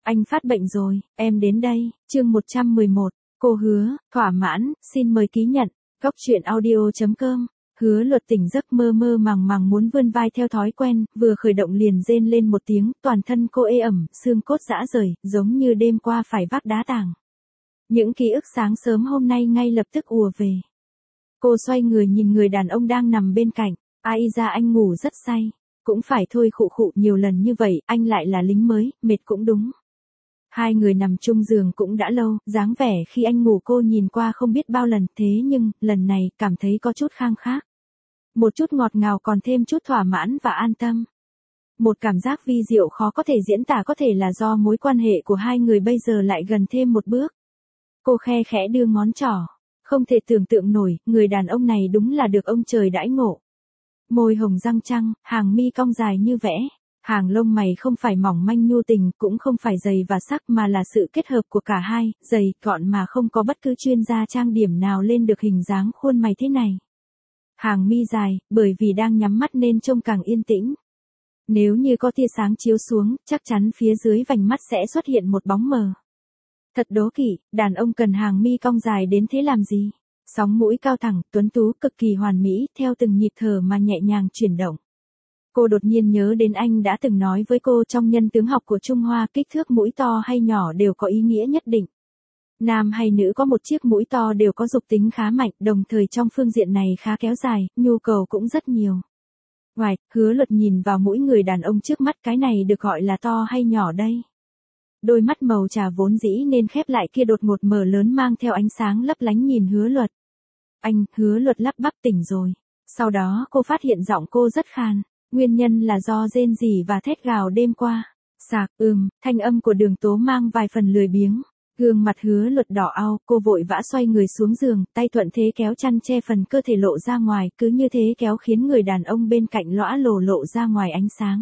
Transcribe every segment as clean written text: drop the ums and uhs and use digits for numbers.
Anh phát bệnh rồi, em đến đây. Chương 111, cô Hứa, thỏa mãn, xin mời ký nhận. Góc truyện audio.com. Hứa Luật tỉnh giấc mơ mơ màng màng muốn vươn vai theo thói quen, vừa khởi động liền rên lên một tiếng, toàn thân cô ê ẩm, xương cốt rã rời, giống như đêm qua phải vác đá tảng. Những ký ức sáng sớm hôm nay ngay lập tức ùa về. Cô xoay người nhìn người đàn ông đang nằm bên cạnh, ai ra anh ngủ rất say. Cũng phải thôi, khụ khụ nhiều lần như vậy, anh lại là lính mới, mệt cũng đúng. Hai người nằm chung giường cũng đã lâu, dáng vẻ khi anh ngủ cô nhìn qua không biết bao lần, thế nhưng, lần này, cảm thấy có chút khang khác. Một chút ngọt ngào còn thêm chút thỏa mãn và an tâm. Một cảm giác vi diệu khó có thể diễn tả, có thể là do mối quan hệ của hai người bây giờ lại gần thêm một bước. Cô khe khẽ đưa ngón trỏ. Không thể tưởng tượng nổi, người đàn ông này đúng là được ông trời đãi ngộ. Môi hồng răng trăng, hàng mi cong dài như vẽ. Hàng lông mày không phải mỏng manh nhu tình, cũng không phải dày và sắc mà là sự kết hợp của cả hai, dày, gọn mà không có bất cứ chuyên gia trang điểm nào lên được hình dáng khuôn mày thế này. Hàng mi dài, bởi vì đang nhắm mắt nên trông càng yên tĩnh. Nếu như có tia sáng chiếu xuống, chắc chắn phía dưới vành mắt sẽ xuất hiện một bóng mờ. Thật đố kỵ, đàn ông cần hàng mi cong dài đến thế làm gì? Sóng mũi cao thẳng, tuấn tú, cực kỳ hoàn mỹ, theo từng nhịp thở mà nhẹ nhàng chuyển động. Cô đột nhiên nhớ đến anh đã từng nói với cô trong nhân tướng học của Trung Hoa, kích thước mũi to hay nhỏ đều có ý nghĩa nhất định. Nam hay nữ có một chiếc mũi to đều có dục tính khá mạnh, đồng thời trong phương diện này khá kéo dài, nhu cầu cũng rất nhiều. Ngoài, Hứa Luật nhìn vào mũi người đàn ông trước mắt, cái này được gọi là to hay nhỏ đây? Đôi mắt màu trà vốn dĩ nên khép lại kia đột ngột mở lớn mang theo ánh sáng lấp lánh nhìn Hứa Luật. Anh, Hứa Luật lắp bắp tỉnh rồi. Sau đó cô phát hiện giọng cô rất khan. Nguyên nhân là do rên rỉ và thét gào đêm qua. Sạc, thanh âm của Đường Tố mang vài phần lười biếng. Gương mặt Hứa Luật đỏ ao, cô vội vã xoay người xuống giường, tay thuận thế kéo chăn che phần cơ thể lộ ra ngoài, cứ như thế kéo khiến người đàn ông bên cạnh lõa lồ lộ ra ngoài ánh sáng.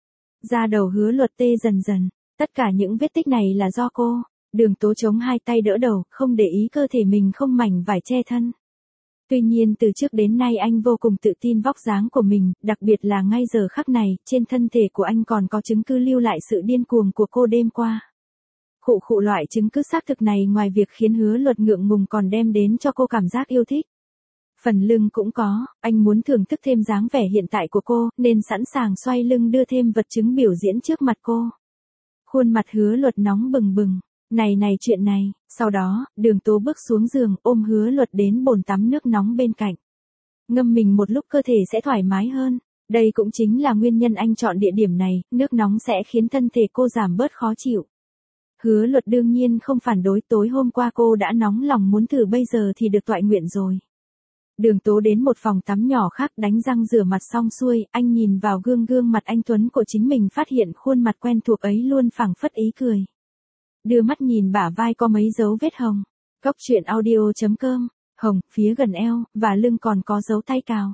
Da đầu Hứa Luật tê dần dần, tất cả những vết tích này là do cô. Đường Tố chống hai tay đỡ đầu, không để ý cơ thể mình không mảnh vải che thân. Tuy nhiên từ trước đến nay anh vô cùng tự tin vóc dáng của mình, đặc biệt là ngay giờ khắc này, trên thân thể của anh còn có chứng cứ lưu lại sự điên cuồng của cô đêm qua. Khụ khụ, loại chứng cứ xác thực này ngoài việc khiến Hứa Luật ngượng ngùng còn đem đến cho cô cảm giác yêu thích. Phần lưng cũng có, anh muốn thưởng thức thêm dáng vẻ hiện tại của cô, nên sẵn sàng xoay lưng đưa thêm vật chứng biểu diễn trước mặt cô. Khuôn mặt Hứa Luật nóng bừng bừng. Này chuyện này, sau đó, Đường Tố bước xuống giường ôm Hứa Luật đến bồn tắm nước nóng bên cạnh. Ngâm mình một lúc cơ thể sẽ thoải mái hơn. Đây cũng chính là nguyên nhân anh chọn địa điểm này, nước nóng sẽ khiến thân thể cô giảm bớt khó chịu. Hứa Luật đương nhiên không phản đối, tối hôm qua cô đã nóng lòng muốn thử, bây giờ thì được toại nguyện rồi. Đường Tố đến một phòng tắm nhỏ khác, đánh răng rửa mặt xong xuôi, anh nhìn vào gương mặt anh tuấn của chính mình, phát hiện khuôn mặt quen thuộc ấy luôn phảng phất ý cười. Đưa mắt nhìn bả vai có mấy dấu vết hồng. Góc truyện audio.com. Hồng, phía gần eo, và lưng còn có dấu tay cào.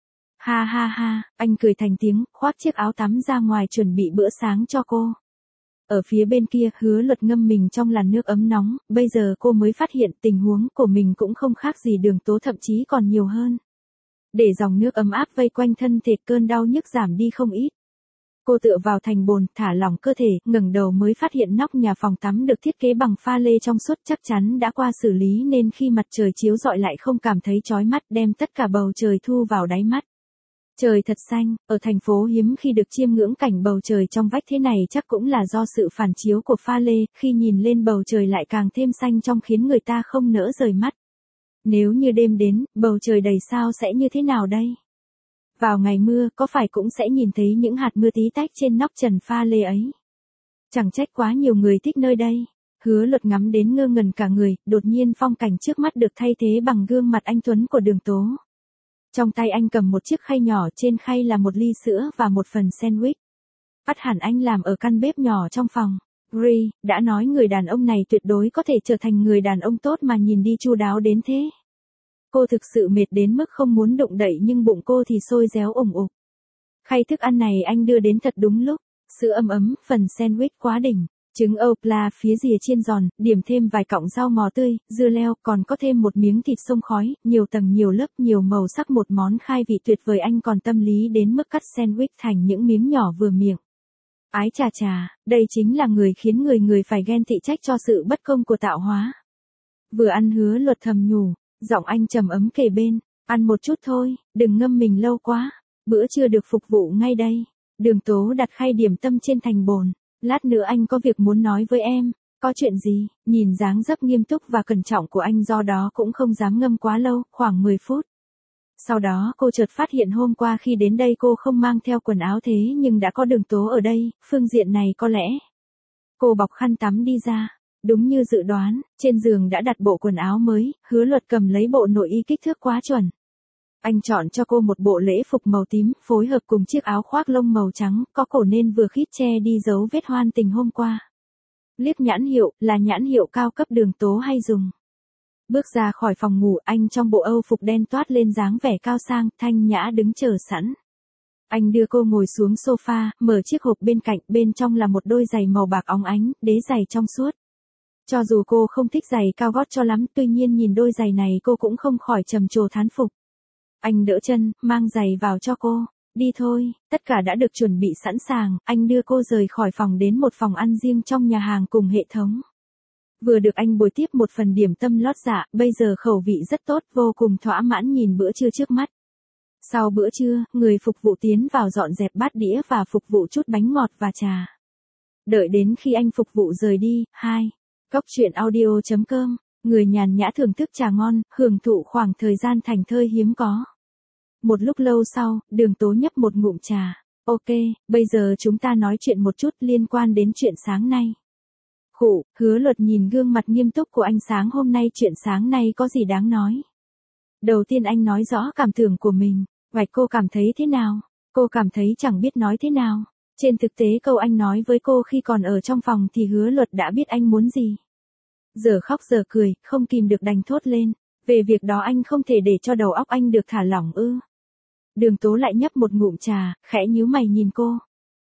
Ha ha ha, anh cười thành tiếng, khoác chiếc áo tắm ra ngoài chuẩn bị bữa sáng cho cô. Ở phía bên kia, Hứa Luật ngâm mình trong làn nước ấm nóng, bây giờ cô mới phát hiện tình huống của mình cũng không khác gì Đường Tố, thậm chí còn nhiều hơn. Để dòng nước ấm áp vây quanh thân thể, cơn đau nhức giảm đi không ít. Cô tựa vào thành bồn, thả lỏng cơ thể, ngẩng đầu mới phát hiện nóc nhà phòng tắm được thiết kế bằng pha lê trong suốt, chắc chắn đã qua xử lý nên khi mặt trời chiếu rọi lại không cảm thấy chói mắt, đem tất cả bầu trời thu vào đáy mắt. Trời thật xanh, ở thành phố hiếm khi được chiêm ngưỡng cảnh bầu trời trong vách thế này, chắc cũng là do sự phản chiếu của pha lê, khi nhìn lên bầu trời lại càng thêm xanh trong khiến người ta không nỡ rời mắt. Nếu như đêm đến, bầu trời đầy sao sẽ như thế nào đây? Vào ngày mưa, có phải cũng sẽ nhìn thấy những hạt mưa tí tách trên nóc trần pha lê ấy? Chẳng trách quá nhiều người thích nơi đây. Hứa Luật ngắm đến ngơ ngẩn cả người, đột nhiên phong cảnh trước mắt được thay thế bằng gương mặt anh tuấn của Đường Tố. Trong tay anh cầm một chiếc khay nhỏ, trên khay là một ly sữa và một phần sandwich. Bắt hẳn anh làm ở căn bếp nhỏ trong phòng. Ri, đã nói người đàn ông này tuyệt đối có thể trở thành người đàn ông tốt mà nhìn đi chu đáo đến thế. Cô thực sự mệt đến mức không muốn động đậy nhưng bụng cô thì sôi réo ủng ục. Khay thức ăn này anh đưa đến thật đúng lúc. Sữa ấm ấm, phần sandwich quá đỉnh. Trứng ốp la phía rìa chiên giòn, điểm thêm vài cọng rau ngò tươi, dưa leo, còn có thêm một miếng thịt xông khói, nhiều tầng nhiều lớp nhiều màu sắc, một món khai vị tuyệt vời. Anh còn tâm lý đến mức cắt sandwich thành những miếng nhỏ vừa miệng. Ái chà chà, đây chính là người khiến người phải ghen tị trách cho sự bất công của tạo hóa. Vừa ăn Hứa Luật thầm nhủ, giọng anh trầm ấm kề bên, ăn một chút thôi, đừng ngâm mình lâu quá, bữa trưa được phục vụ ngay đây. Đường Tố đặt khay điểm tâm trên thành bồn, lát nữa anh có việc muốn nói với em. Có chuyện gì? Nhìn dáng dấp nghiêm túc và cẩn trọng của anh do đó cũng không dám ngâm quá lâu, khoảng 10 phút. Sau đó cô chợt phát hiện hôm qua khi đến đây cô không mang theo quần áo thế nhưng đã có Đường Tố ở đây, phương diện này có lẽ. Cô bọc khăn tắm đi ra, đúng như dự đoán, trên giường đã đặt bộ quần áo mới, Hứa Luật cầm lấy bộ nội y kích thước quá chuẩn. Anh chọn cho cô một bộ lễ phục màu tím, phối hợp cùng chiếc áo khoác lông màu trắng, có cổ nên vừa khít che đi dấu vết hoan tình hôm qua. Liếc nhãn hiệu, là nhãn hiệu cao cấp Đường Tố hay dùng. Bước ra khỏi phòng ngủ, anh trong bộ Âu phục đen toát lên dáng vẻ cao sang, thanh nhã đứng chờ sẵn. Anh đưa cô ngồi xuống sofa, mở chiếc hộp bên cạnh, bên trong là một đôi giày màu bạc óng ánh, đế giày trong suốt. Cho dù cô không thích giày cao gót cho lắm, tuy nhiên nhìn đôi giày này cô cũng không khỏi trầm trồ thán phục. Anh đỡ chân, mang giày vào cho cô. Đi thôi, tất cả đã được chuẩn bị sẵn sàng, anh đưa cô rời khỏi phòng đến một phòng ăn riêng trong nhà hàng cùng hệ thống. Vừa được anh bồi tiếp một phần điểm tâm lót dạ, bây giờ khẩu vị rất tốt, vô cùng thỏa mãn nhìn bữa trưa trước mắt. Sau bữa trưa, người phục vụ tiến vào dọn dẹp bát đĩa và phục vụ chút bánh ngọt và trà. Đợi đến khi anh phục vụ rời đi, Cóc truyện audio.com, người nhàn nhã thưởng thức trà ngon, hưởng thụ khoảng thời gian thảnh thơi hiếm có. Một lúc lâu sau, Đường Tố nhấp một ngụm trà. Ok, bây giờ chúng ta nói chuyện một chút liên quan đến chuyện sáng nay. Khụ, Hứa Luật nhìn gương mặt nghiêm túc của anh sáng hôm nay, chuyện sáng nay có gì đáng nói. Đầu tiên anh nói rõ cảm tưởng của mình, vạch cô cảm thấy thế nào, cô cảm thấy chẳng biết nói thế nào. Trên thực tế câu anh nói với cô khi còn ở trong phòng thì Hứa Luật đã biết anh muốn gì. Giờ khóc giờ cười, không kìm được đành thốt lên, về việc đó anh không thể để cho đầu óc anh được thả lỏng ư. Đường Tố lại nhấp một ngụm trà, khẽ nhíu mày nhìn cô.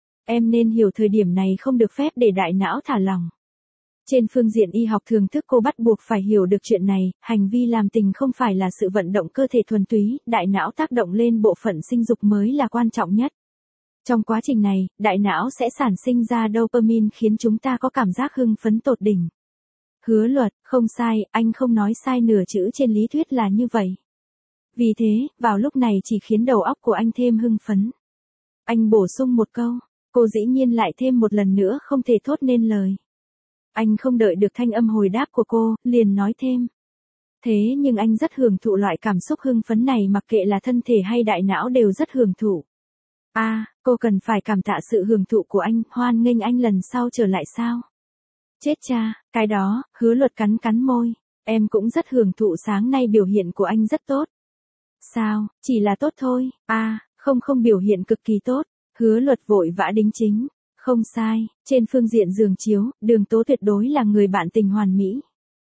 Em nên hiểu thời điểm này không được phép để đại não thả lỏng. Trên phương diện y học thường thức cô bắt buộc phải hiểu được chuyện này, hành vi làm tình không phải là sự vận động cơ thể thuần túy, đại não tác động lên bộ phận sinh dục mới là quan trọng nhất. Trong quá trình này, đại não sẽ sản sinh ra dopamine khiến chúng ta có cảm giác hưng phấn tột đỉnh. Hứa Luật, không sai, anh không nói sai nửa chữ, trên lý thuyết là như vậy. Vì thế, vào lúc này chỉ khiến đầu óc của anh thêm hưng phấn. Anh bổ sung một câu, cô dĩ nhiên lại thêm một lần nữa không thể thốt nên lời. Anh không đợi được thanh âm hồi đáp của cô, liền nói thêm. Thế nhưng anh rất hưởng thụ loại cảm xúc hưng phấn này, mặc kệ là thân thể hay đại não đều rất hưởng thụ. Cô cần phải cảm tạ sự hưởng thụ của anh, hoan nghênh anh lần sau trở lại sao? Chết cha, cái đó, Hứa Luật cắn cắn môi, em cũng rất hưởng thụ sáng nay biểu hiện của anh rất tốt. Sao, chỉ là tốt thôi, không biểu hiện cực kỳ tốt, Hứa Luật vội vã đính chính. Không sai, trên phương diện giường chiếu, Đường Tố tuyệt đối là người bạn tình hoàn mỹ.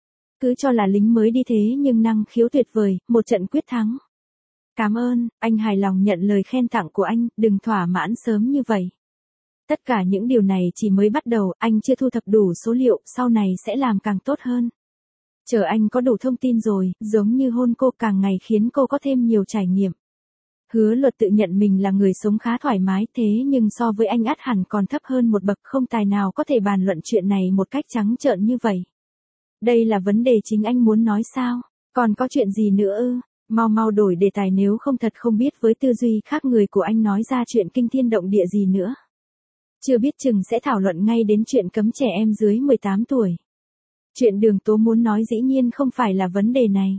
Cứ cho là lính mới đi thế nhưng năng khiếu tuyệt vời, một trận quyết thắng. Cảm ơn, anh hài lòng nhận lời khen tặng của anh, đừng thỏa mãn sớm như vậy. Tất cả những điều này chỉ mới bắt đầu, anh chưa thu thập đủ số liệu, sau này sẽ làm càng tốt hơn. Chờ anh có đủ thông tin rồi, giống như hôn cô càng ngày khiến cô có thêm nhiều trải nghiệm. Hứa Luật tự nhận mình là người sống khá thoải mái, thế nhưng so với anh ắt hẳn còn thấp hơn một bậc, không tài nào có thể bàn luận chuyện này một cách trắng trợn như vậy. Đây là vấn đề chính anh muốn nói sao? Còn có chuyện gì nữa ư? Mau đổi đề tài, nếu không thật không biết với tư duy khác người của anh nói ra chuyện kinh thiên động địa gì nữa. Chưa biết chừng sẽ thảo luận ngay đến chuyện cấm trẻ em dưới 18 tuổi. Chuyện Đường Tố muốn nói dĩ nhiên không phải là vấn đề này.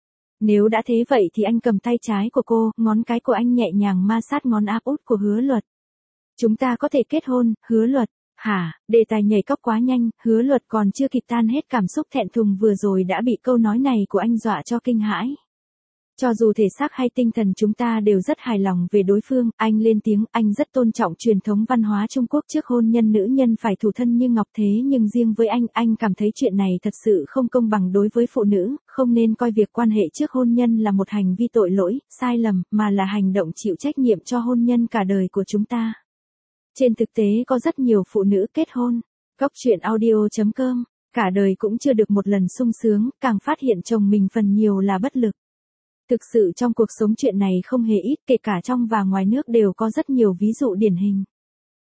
Nếu đã thế vậy thì anh cầm tay trái của cô, ngón cái của anh nhẹ nhàng ma sát ngón áp út của Hứa Luật. Chúng ta có thể kết hôn, Hứa Luật. Hả, đề tài nhảy cóc quá nhanh, Hứa Luật còn chưa kịp tan hết cảm xúc thẹn thùng vừa rồi đã bị câu nói này của anh dọa cho kinh hãi. Cho dù thể xác hay tinh thần chúng ta đều rất hài lòng về đối phương, anh lên tiếng, anh rất tôn trọng truyền thống văn hóa Trung Quốc, trước hôn nhân nữ nhân phải thủ thân như ngọc, thế nhưng riêng với anh cảm thấy chuyện này thật sự không công bằng đối với phụ nữ, không nên coi việc quan hệ trước hôn nhân là một hành vi tội lỗi, sai lầm, mà là hành động chịu trách nhiệm cho hôn nhân cả đời của chúng ta. Trên thực tế có rất nhiều phụ nữ kết hôn, Cóc truyện audio.com, cả đời cũng chưa được một lần sung sướng, càng phát hiện chồng mình phần nhiều là bất lực. Thực sự trong cuộc sống chuyện này không hề ít, kể cả trong và ngoài nước đều có rất nhiều ví dụ điển hình.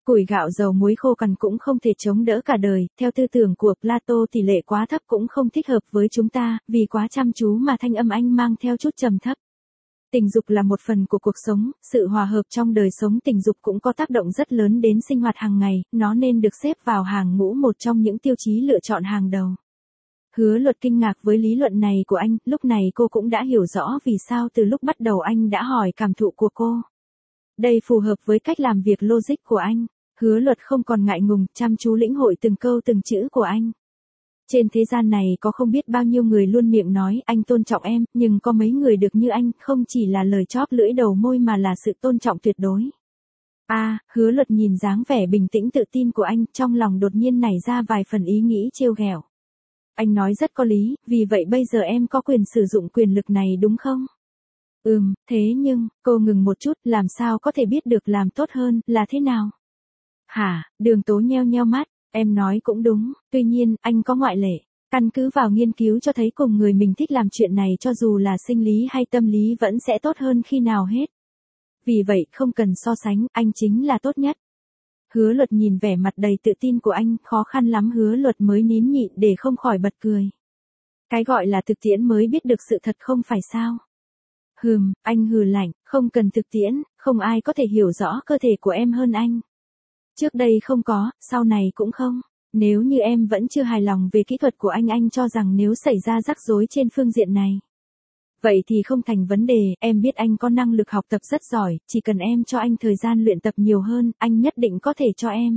Củi gạo dầu muối khô cằn cũng không thể chống đỡ cả đời, theo tư tưởng của Plato tỷ lệ quá thấp cũng không thích hợp với chúng ta, vì quá chăm chú mà thanh âm anh mang theo chút trầm thấp. Tình dục là một phần của cuộc sống, sự hòa hợp trong đời sống tình dục cũng có tác động rất lớn đến sinh hoạt hàng ngày, nó nên được xếp vào hàng ngũ một trong những tiêu chí lựa chọn hàng đầu. Hứa Luật kinh ngạc với lý luận này của anh, lúc này cô cũng đã hiểu rõ vì sao từ lúc bắt đầu anh đã hỏi cảm thụ của cô. Đây phù hợp với cách làm việc logic của anh. Hứa Luật không còn ngại ngùng, chăm chú lĩnh hội từng câu từng chữ của anh. Trên thế gian này có không biết bao nhiêu người luôn miệng nói anh tôn trọng em, nhưng có mấy người được như anh, không chỉ là lời chóp lưỡi đầu môi mà là sự tôn trọng tuyệt đối. Hứa Luật nhìn dáng vẻ bình tĩnh tự tin của anh, trong lòng đột nhiên nảy ra vài phần ý nghĩ trêu ghẹo. Anh nói rất có lý, vì vậy bây giờ em có quyền sử dụng quyền lực này đúng không? Thế nhưng, cô ngừng một chút, làm sao có thể biết được làm tốt hơn, là thế nào? Hả, Đường Tố nheo nheo mắt, em nói cũng đúng, tuy nhiên, anh có ngoại lệ. Căn cứ vào nghiên cứu cho thấy cùng người mình thích làm chuyện này cho dù là sinh lý hay tâm lý vẫn sẽ tốt hơn khi nào hết. Vì vậy, không cần so sánh, anh chính là tốt nhất. Hứa Luật nhìn vẻ mặt đầy tự tin của anh, khó khăn lắm Hứa Luật mới nín nhịn để không khỏi bật cười. Cái gọi là thực tiễn mới biết được sự thật không phải sao? Anh hừ lạnh, không cần thực tiễn, không ai có thể hiểu rõ cơ thể của em hơn anh. Trước đây không có, sau này cũng không. Nếu như em vẫn chưa hài lòng về kỹ thuật của anh cho rằng nếu xảy ra rắc rối trên phương diện này. Vậy thì không thành vấn đề, em biết anh có năng lực học tập rất giỏi, chỉ cần em cho anh thời gian luyện tập nhiều hơn, anh nhất định có thể cho em.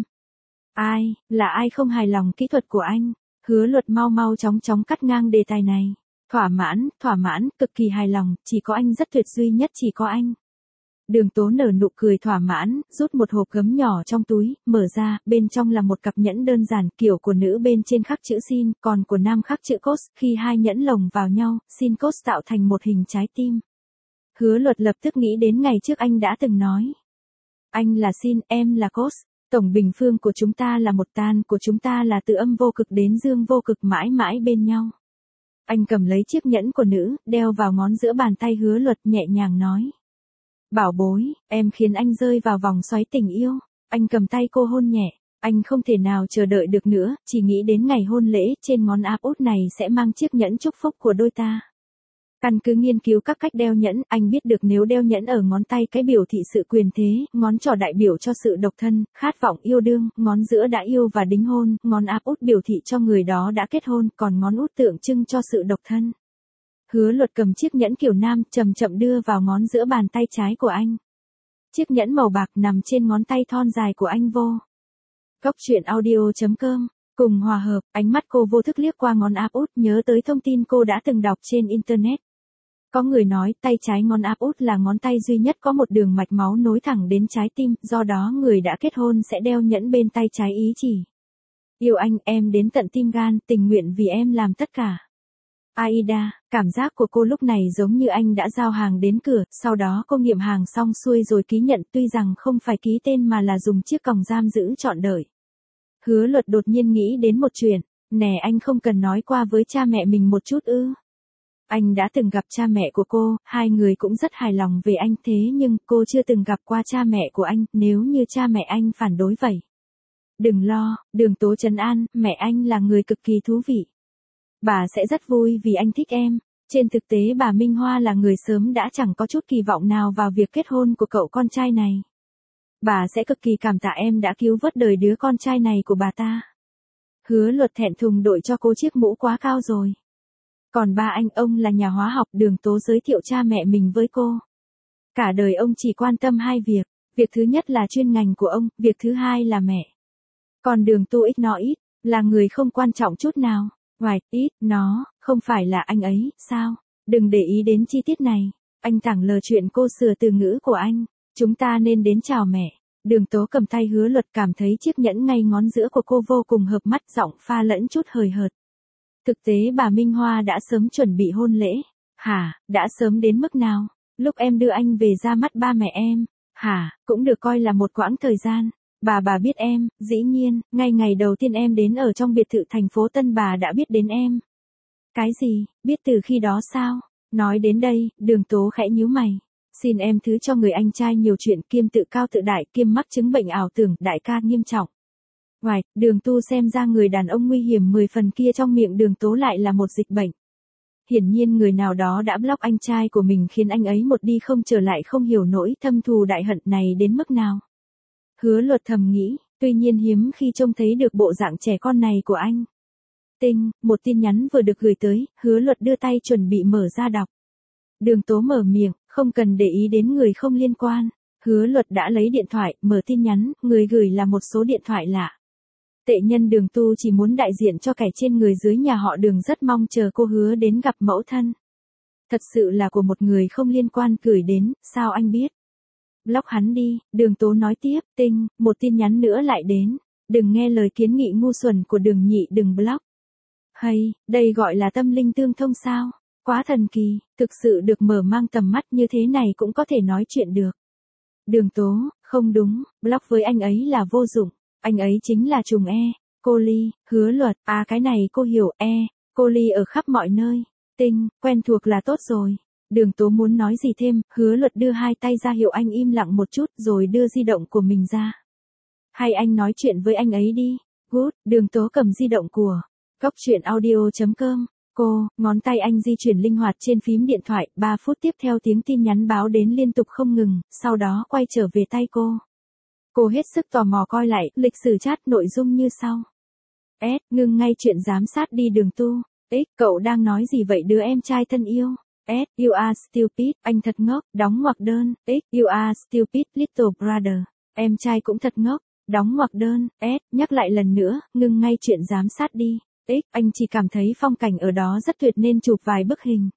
Ai không hài lòng kỹ thuật của anh? Hứa Luật mau chóng cắt ngang đề tài này. Thỏa mãn, cực kỳ hài lòng, chỉ có anh rất tuyệt duy nhất chỉ có anh. Đường Tố nở nụ cười thỏa mãn, rút một hộp gấm nhỏ trong túi, mở ra, bên trong là một cặp nhẫn đơn giản, kiểu của nữ bên trên khắc chữ sin, còn của nam khắc chữ cos, khi hai nhẫn lồng vào nhau, sin cos tạo thành một hình trái tim. Hứa Luật lập tức nghĩ đến ngày trước anh đã từng nói. Anh là sin, em là cos, tổng bình phương của chúng ta là một tan, của chúng ta là từ âm vô cực đến dương vô cực mãi mãi bên nhau. Anh cầm lấy chiếc nhẫn của nữ, đeo vào ngón giữa bàn tay Hứa Luật nhẹ nhàng nói. Bảo bối, em khiến anh rơi vào vòng xoáy tình yêu. Anh cầm tay cô hôn nhẹ. Anh không thể nào chờ đợi được nữa, chỉ nghĩ đến ngày hôn lễ, trên ngón áp út này sẽ mang chiếc nhẫn chúc phúc của đôi ta. Căn cứ nghiên cứu các cách đeo nhẫn, anh biết được nếu đeo nhẫn ở ngón tay cái biểu thị sự quyền thế, ngón trỏ đại biểu cho sự độc thân, khát vọng yêu đương, ngón giữa đã yêu và đính hôn, ngón áp út biểu thị cho người đó đã kết hôn, còn ngón út tượng trưng cho sự độc thân. Hứa Luật cầm chiếc nhẫn kiểu nam, chậm chậm đưa vào ngón giữa bàn tay trái của anh. Chiếc nhẫn màu bạc nằm trên ngón tay thon dài của anh vô. Góc truyện audio.com. Cùng hòa hợp, ánh mắt cô vô thức liếc qua ngón áp út nhớ tới thông tin cô đã từng đọc trên Internet. Có người nói tay trái ngón áp út là ngón tay duy nhất có một đường mạch máu nối thẳng đến trái tim, do đó người đã kết hôn sẽ đeo nhẫn bên tay trái ý chỉ. Yêu anh, em đến tận tim gan, tình nguyện vì em làm tất cả. Aida, cảm giác của cô lúc này giống như anh đã giao hàng đến cửa, sau đó cô nghiệm hàng xong xuôi rồi ký nhận, tuy rằng không phải ký tên mà là dùng chiếc còng giam giữ trọn đời. Hứa Luật đột nhiên nghĩ đến một chuyện, nè anh không cần nói qua với cha mẹ mình một chút ư? Anh đã từng gặp cha mẹ của cô, hai người cũng rất hài lòng về anh, thế nhưng cô chưa từng gặp qua cha mẹ của anh, nếu như cha mẹ anh phản đối vậy. Đừng lo, Đường Tố trấn an, mẹ anh là người cực kỳ thú vị. Bà sẽ rất vui vì anh thích em. Trên thực tế bà Minh Hoa là người sớm đã chẳng có chút kỳ vọng nào vào việc kết hôn của cậu con trai này. Bà sẽ cực kỳ cảm tạ em đã cứu vớt đời đứa con trai này của bà ta. Hứa Luật thẹn thùng đội cho cô chiếc mũ quá cao rồi. Còn ba anh, ông là nhà hóa học. Đường Tố giới thiệu cha mẹ mình với cô. Cả đời ông chỉ quan tâm hai việc. Việc thứ nhất là chuyên ngành của ông, việc thứ hai là mẹ. Còn Đường Tu ít nói ít, là người không quan trọng chút nào. Ngoài, ít, nó, không phải là anh ấy, sao? Đừng để ý đến chi tiết này. Anh thẳng lờ chuyện cô sửa từ ngữ của anh. Chúng ta nên đến chào mẹ. Đường Tố cầm tay Hứa Luật cảm thấy chiếc nhẫn ngay ngón giữa của cô vô cùng hợp mắt, giọng pha lẫn chút hời hợt. Thực tế bà Minh Hoa đã sớm chuẩn bị hôn lễ. Hả, đã sớm đến mức nào? Lúc em đưa anh về ra mắt ba mẹ em. Hả, cũng được coi là một quãng thời gian. Bà biết em, dĩ nhiên, ngay ngày đầu tiên em đến ở trong biệt thự thành phố Tân bà đã biết đến em. Cái gì, biết từ khi đó sao? Nói đến đây, Đường Tố khẽ nhíu mày. Xin em thứ cho người anh trai nhiều chuyện, kiêm tự cao tự đại, kiêm mắc chứng bệnh ảo tưởng, đại ca nghiêm trọng. Ngoài, Đường Tu xem ra người đàn ông nguy hiểm 10 phần kia trong miệng Đường Tố lại là một dịch bệnh. Hiển nhiên người nào đó đã block anh trai của mình khiến anh ấy một đi không trở lại, không hiểu nỗi thâm thù đại hận này đến mức nào. Hứa Luật thầm nghĩ, tuy nhiên hiếm khi trông thấy được bộ dạng trẻ con này của anh. Tinh, một tin nhắn vừa được gửi tới, Hứa Luật đưa tay chuẩn bị mở ra đọc. Đường Tố mở miệng, không cần để ý đến người không liên quan. Hứa Luật đã lấy điện thoại, mở tin nhắn, người gửi là một số điện thoại lạ. Tệ nhân Đường Tu chỉ muốn đại diện cho kẻ trên người dưới nhà họ Đường, rất mong chờ cô hứa đến gặp mẫu thân. Thật sự là của một người không liên quan gửi đến, sao anh biết? Block hắn đi, Đường Tố nói tiếp. Tinh, một tin nhắn nữa lại đến. Đừng nghe lời kiến nghị ngu xuẩn của Đường Nhị, đừng block. Hay, đây gọi là tâm linh tương thông sao? Quá thần kỳ, thực sự được mở mang tầm mắt như thế này cũng có thể nói chuyện được. Đường Tố, không đúng, block với anh ấy là vô dụng, anh ấy chính là trùng cô Ly. Hứa Luật, à cái này cô hiểu, cô Ly ở khắp mọi nơi. Tinh, quen thuộc là tốt rồi. Đường Tố muốn nói gì thêm, Hứa Luật đưa hai tay ra hiệu anh im lặng một chút rồi đưa di động của mình ra. Hay anh nói chuyện với anh ấy đi. Good, Đường Tố cầm di động của Góc Chuyện Audio.com. Cô, ngón tay anh di chuyển linh hoạt trên phím điện thoại, 3 phút tiếp theo tiếng tin nhắn báo đến liên tục không ngừng, sau đó quay trở về tay cô. Cô hết sức tò mò coi lại, lịch sử chat nội dung như sau. Ngưng ngay chuyện giám sát đi Đường Tu. Cậu đang nói gì vậy đứa em trai thân yêu? You are stupid, anh thật ngốc, đóng ngoặc đơn. You are stupid little brother. Em trai cũng thật ngốc, đóng ngoặc đơn. Nhắc lại lần nữa, ngưng ngay chuyện giám sát đi. Anh chỉ cảm thấy phong cảnh ở đó rất tuyệt nên chụp vài bức hình.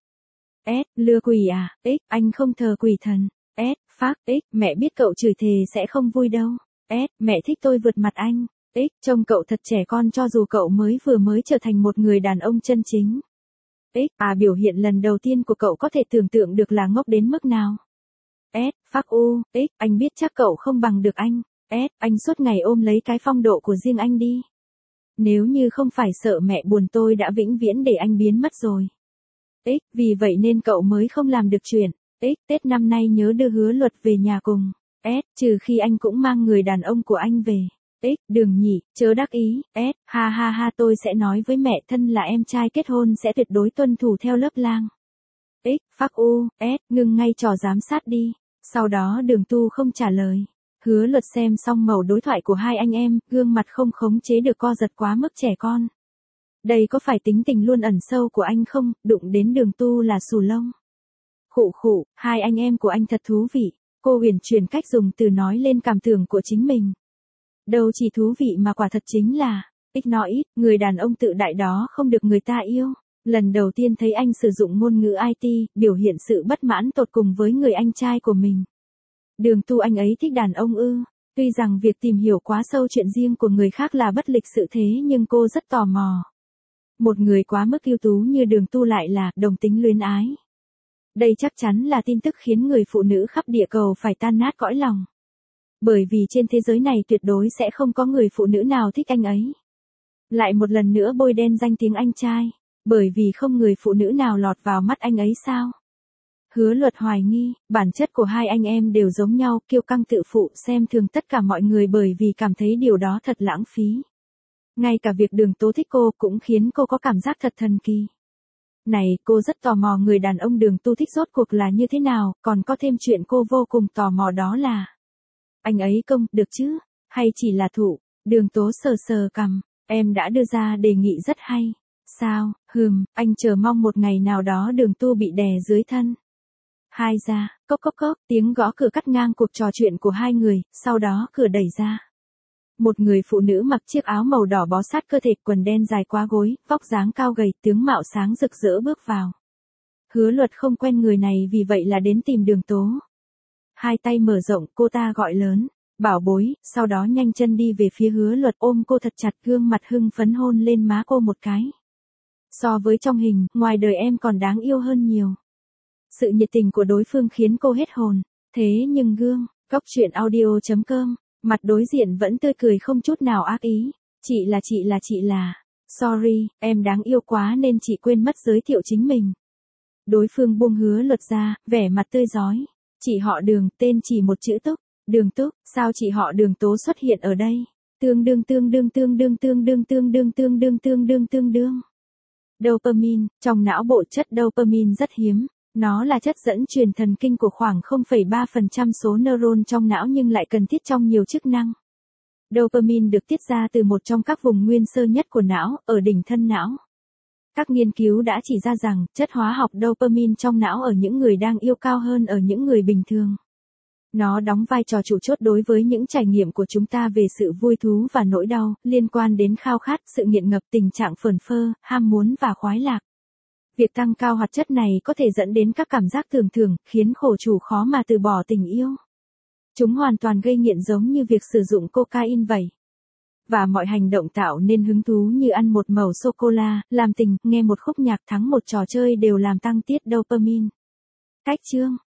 Lừa quỷ à? Anh không thờ quỷ thần. Phác. Mẹ biết cậu chửi thề sẽ không vui đâu. Mẹ thích tôi vượt mặt anh. Trông cậu thật trẻ con cho dù cậu vừa mới trở thành một người đàn ông chân chính. Biểu hiện lần đầu tiên của cậu có thể tưởng tượng được là ngốc đến mức nào. Phác u. Anh biết chắc cậu không bằng được anh. Anh suốt ngày ôm lấy cái phong độ của riêng anh đi. Nếu như không phải sợ mẹ buồn tôi đã vĩnh viễn để anh biến mất rồi. Vì vậy nên cậu mới không làm được chuyện. Tết năm nay nhớ đưa Hứa Luật về nhà cùng. Trừ khi anh cũng mang người đàn ông của anh về. Đường Nhị, chớ đắc ý. Ha ha ha, tôi sẽ nói với mẹ, thân là em trai kết hôn sẽ tuyệt đối tuân thủ theo lớp lang. Phác u. Ngưng ngay trò giám sát đi. Sau đó Đường Tu không trả lời. Hứa Luật xem xong mẩu đối thoại của hai anh em, gương mặt không khống chế được co giật quá mức trẻ con. Đây có phải tính tình luôn ẩn sâu của anh không, đụng đến Đường Tu là xù lông. Khụ khụ, hai anh em của anh thật thú vị. Cô uyển chuyển cách dùng từ nói lên cảm tưởng của chính mình. Đâu chỉ thú vị mà quả thật chính là, nói ít, người đàn ông tự đại đó không được người ta yêu. Lần đầu tiên thấy anh sử dụng ngôn ngữ IT, biểu hiện sự bất mãn tột cùng với người anh trai của mình. Đường Tu anh ấy thích đàn ông ư? Tuy rằng việc tìm hiểu quá sâu chuyện riêng của người khác là bất lịch sự thế nhưng cô rất tò mò. Một người quá mức ưu tú như Đường Tu lại là đồng tính luyến ái. Đây chắc chắn là tin tức khiến người phụ nữ khắp địa cầu phải tan nát cõi lòng. Bởi vì trên thế giới này tuyệt đối sẽ không có người phụ nữ nào thích anh ấy. Lại một lần nữa bôi đen danh tiếng anh trai. Bởi vì không người phụ nữ nào lọt vào mắt anh ấy sao? Hứa Luật hoài nghi, bản chất của hai anh em đều giống nhau, kiêu căng tự phụ, xem thường tất cả mọi người bởi vì cảm thấy điều đó thật lãng phí. Ngay cả việc Đường Tố thích cô cũng khiến cô có cảm giác thật thần kỳ. Này, cô rất tò mò người đàn ông Đường Tu thích rốt cuộc là như thế nào, còn có thêm chuyện cô vô cùng tò mò đó là anh ấy công, được chứ, hay chỉ là thụ? Đường Tố sờ sờ cằm, em đã đưa ra đề nghị rất hay. Sao, anh chờ mong một ngày nào đó Đường Tu bị đè dưới thân. Hai ra, cốc cốc cốc, tiếng gõ cửa cắt ngang cuộc trò chuyện của hai người, sau đó cửa đẩy ra. Một người phụ nữ mặc chiếc áo màu đỏ bó sát cơ thể, quần đen dài quá gối, vóc dáng cao gầy, tướng mạo sáng rực rỡ bước vào. Hứa Luật không quen người này vì vậy là đến tìm Đường Tố. Hai tay mở rộng, cô ta gọi lớn, bảo bối, sau đó nhanh chân đi về phía Hứa Luật ôm cô thật chặt, gương mặt hưng phấn hôn lên má cô một cái. So với trong hình, ngoài đời em còn đáng yêu hơn nhiều. Sự nhiệt tình của đối phương khiến cô hết hồn. Thế nhưng Góc Chuyện Audio.com, mặt đối diện vẫn tươi cười không chút nào ác ý. Chị là. Sorry, em đáng yêu quá nên chị quên mất giới thiệu chính mình. Đối phương buông Hứa Luật ra, vẻ mặt tươi rói. Chị họ Đường, tên chỉ một chữ Túc. Đường Túc, sao chị họ Đường Tố xuất hiện ở đây? Tương đương tương đương tương đương tương đương tương đương tương đương tương đương tương đương. Dopamine, trong não bộ chất dopamine rất hiếm. Nó là chất dẫn truyền thần kinh của khoảng 0,3% số neuron trong não nhưng lại cần thiết trong nhiều chức năng. Dopamine được tiết ra từ một trong các vùng nguyên sơ nhất của não, ở đỉnh thân não. Các nghiên cứu đã chỉ ra rằng, chất hóa học dopamine trong não ở những người đang yêu cao hơn ở những người bình thường. Nó đóng vai trò chủ chốt đối với những trải nghiệm của chúng ta về sự vui thú và nỗi đau, liên quan đến khao khát, sự nghiện ngập, tình trạng phởn phơ, ham muốn và khoái lạc. Việc tăng cao hoạt chất này có thể dẫn đến các cảm giác tưởng thưởng, khiến khổ chủ khó mà từ bỏ tình yêu. Chúng hoàn toàn gây nghiện giống như việc sử dụng cocaine vậy. Và mọi hành động tạo nên hứng thú như ăn một mẩu sô-cô-la, làm tình, nghe một khúc nhạc, thắng một trò chơi đều làm tăng tiết dopamine. Cách chương